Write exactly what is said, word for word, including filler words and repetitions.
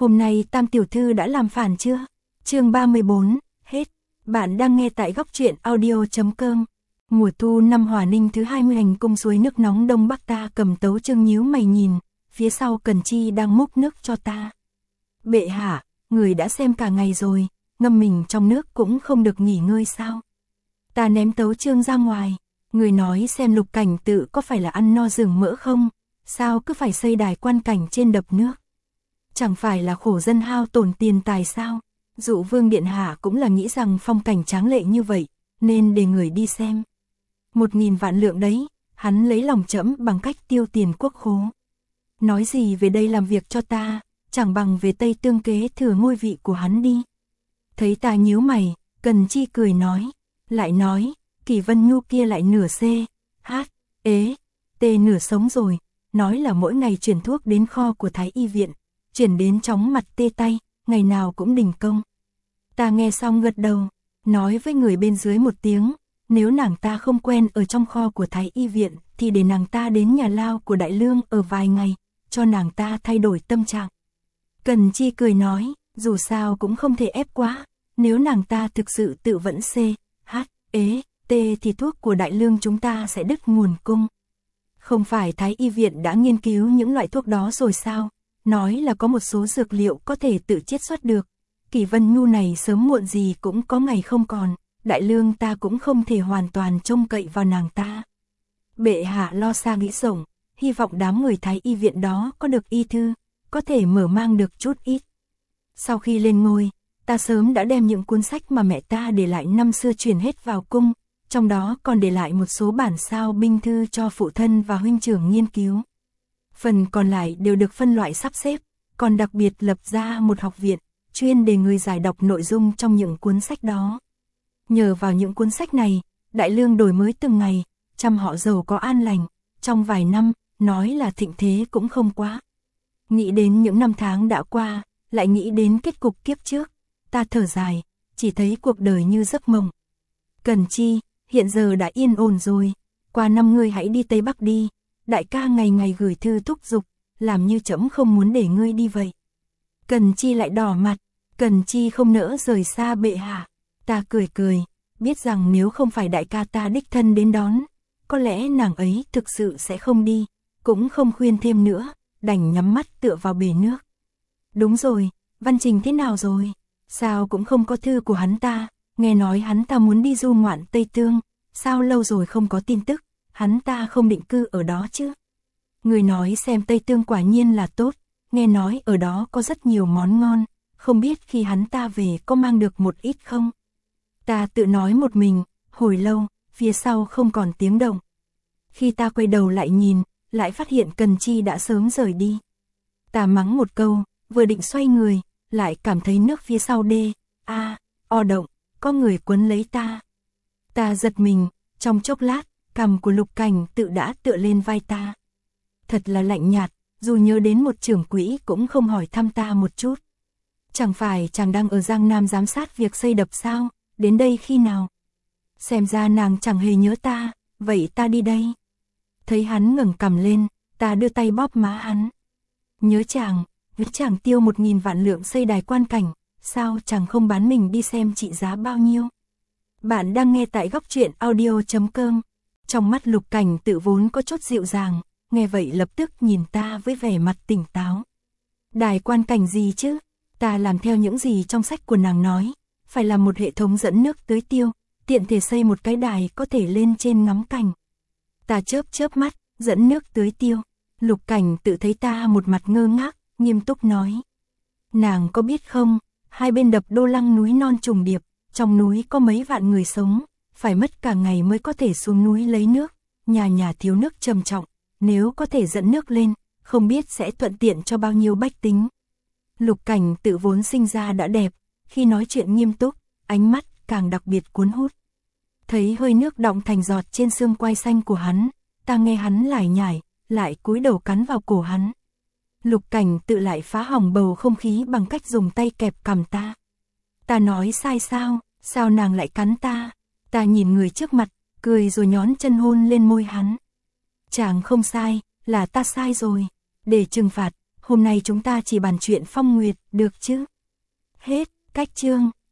Hôm nay Tam tiểu thư đã làm phản chưa? Chương ba mươi bốn, hết. Bạn đang nghe tại góc truyện audio chấm com. Mùa thu năm Hòa Ninh thứ hai mươi, hành cung suối nước nóng đông bắc, ta cầm tấu chương nhíu mày nhìn, phía sau Cần Chi đang múc nước cho ta. Bệ hạ, người đã xem cả ngày rồi, ngâm mình trong nước cũng không được nghỉ ngơi sao? Ta ném tấu chương ra ngoài, người nói xem Lục Cảnh Tự có phải là ăn no rừng mỡ không? Sao cứ phải xây đài quan cảnh trên đập nước? Chẳng phải là khổ dân hao tổn tiền tài sao? Dụ Vương điện hạ cũng là nghĩ rằng phong cảnh tráng lệ như vậy, nên để người đi xem. Một nghìn vạn lượng đấy, hắn lấy lòng trẫm bằng cách tiêu tiền quốc khố. Nói gì về đây làm việc cho ta, chẳng bằng về Tây Tương kế thừa ngôi vị của hắn đi. Thấy ta nhíu mày, Cần Chi cười nói, lại nói, Kỳ Vân Nhu kia lại nửa c, h, ế, t nửa sống rồi, nói là mỗi ngày chuyển thuốc đến kho của Thái Y viện, chuyển đến chóng mặt tê tay, ngày nào cũng đình công. Ta nghe xong gật đầu, nói với người bên dưới một tiếng, nếu nàng ta không quen ở trong kho của Thái Y viện, thì để nàng ta đến nhà lao của Đại Lương ở vài ngày, cho nàng ta thay đổi tâm trạng. Cần Chi cười nói, dù sao cũng không thể ép quá, nếu nàng ta thực sự tự vẫn c, h, ế, t thì thuốc của Đại Lương chúng ta sẽ đứt nguồn cung. Không phải Thái Y viện đã nghiên cứu những loại thuốc đó rồi sao? Nói là có một số dược liệu có thể tự chiết xuất được. Kỳ Vân Nhu này sớm muộn gì cũng có ngày không còn, Đại Lương ta cũng không thể hoàn toàn trông cậy vào nàng ta. Bệ hạ lo xa nghĩ rộng, hy vọng đám người Thái Y viện đó có được y thư, có thể mở mang được chút ít. Sau khi lên ngôi, ta sớm đã đem những cuốn sách mà mẹ ta để lại năm xưa truyền hết vào cung, trong đó còn để lại một số bản sao binh thư cho phụ thân và huynh trưởng nghiên cứu. Phần còn lại đều được phân loại sắp xếp, còn đặc biệt lập ra một học viện, chuyên để người giải đọc nội dung trong những cuốn sách đó. Nhờ vào những cuốn sách này, Đại Lương đổi mới từng ngày, trăm họ giàu có an lành, trong vài năm, nói là thịnh thế cũng không quá. Nghĩ đến những năm tháng đã qua, lại nghĩ đến kết cục kiếp trước, ta thở dài, chỉ thấy cuộc đời như giấc mộng. Cần Chi, hiện giờ đã yên ổn rồi, qua năm ngươi hãy đi Tây Bắc đi, đại ca ngày ngày gửi thư thúc giục, làm như trẫm không muốn để ngươi đi vậy. Cần Chi lại đỏ mặt, Cần Chi không nỡ rời xa bệ hạ. Ta cười cười, biết rằng nếu không phải đại ca ta đích thân đến đón, có lẽ nàng ấy thực sự sẽ không đi, cũng không khuyên thêm nữa, đành nhắm mắt tựa vào bể nước. Đúng rồi, Văn Trình thế nào rồi? Sao cũng không có thư của hắn ta, nghe nói hắn ta muốn đi du ngoạn Tây Tương, sao lâu rồi không có tin tức, hắn ta không định cư ở đó chứ? Người nói xem Tây Tương quả nhiên là tốt, nghe nói ở đó có rất nhiều món ngon, không biết khi hắn ta về có mang được một ít không? Ta tự nói một mình, hồi lâu, phía sau không còn tiếng động. Khi ta quay đầu lại nhìn, lại phát hiện Cần Chi đã sớm rời đi. Ta mắng một câu, vừa định xoay người, lại cảm thấy nước phía sau đê, a, o động, có người quấn lấy ta. Ta giật mình, trong chốc lát, cằm của Lục Cảnh Tự đã tựa lên vai ta. Thật là lạnh nhạt, dù nhớ đến một trưởng quỹ cũng không hỏi thăm ta một chút. Chẳng phải chàng đang ở Giang Nam giám sát việc xây đập sao, đến đây khi nào? Xem ra nàng chẳng hề nhớ ta, vậy ta đi đây. Thấy hắn ngẩng cằm lên, ta đưa tay bóp má hắn. Nhớ chàng, với chàng tiêu một nghìn vạn lượng xây đài quan cảnh, sao chàng không bán mình đi xem trị giá bao nhiêu? Bạn đang nghe tại góc truyện audio chấm com. Trong mắt Lục Cảnh Tự vốn có chút dịu dàng, nghe vậy lập tức nhìn ta với vẻ mặt tỉnh táo. Đài quan cảnh gì chứ? Ta làm theo những gì trong sách của nàng nói, phải làm một hệ thống dẫn nước tưới tiêu, tiện thể xây một cái đài có thể lên trên ngắm cảnh. Ta chớp chớp mắt, dẫn nước tưới tiêu. Lục Cảnh Tự thấy ta một mặt ngơ ngác, nghiêm túc nói. Nàng có biết không, hai bên đập Đô Lăng núi non trùng điệp, trong núi có mấy vạn người sống, phải mất cả ngày mới có thể xuống núi lấy nước, nhà nhà thiếu nước trầm trọng, nếu có thể dẫn nước lên, không biết sẽ thuận tiện cho bao nhiêu bách tính. Lục Cảnh Tự vốn sinh ra đã đẹp, khi nói chuyện nghiêm túc, ánh mắt càng đặc biệt cuốn hút. Thấy hơi nước đọng thành giọt trên xương quai xanh của hắn, ta nghe hắn lải nhải, lại cúi đầu cắn vào cổ hắn. Lục Cảnh Tự lại phá hỏng bầu không khí bằng cách dùng tay kẹp cằm ta. Ta nói sai sao, sao nàng lại cắn ta? Ta nhìn người trước mặt, cười rồi nhón chân hôn lên môi hắn. Chàng không sai, là ta sai rồi. Để trừng phạt, hôm hôm nay chúng ta chỉ bàn chuyện Phong Nguyệt, được chứ? Hết, cách chương.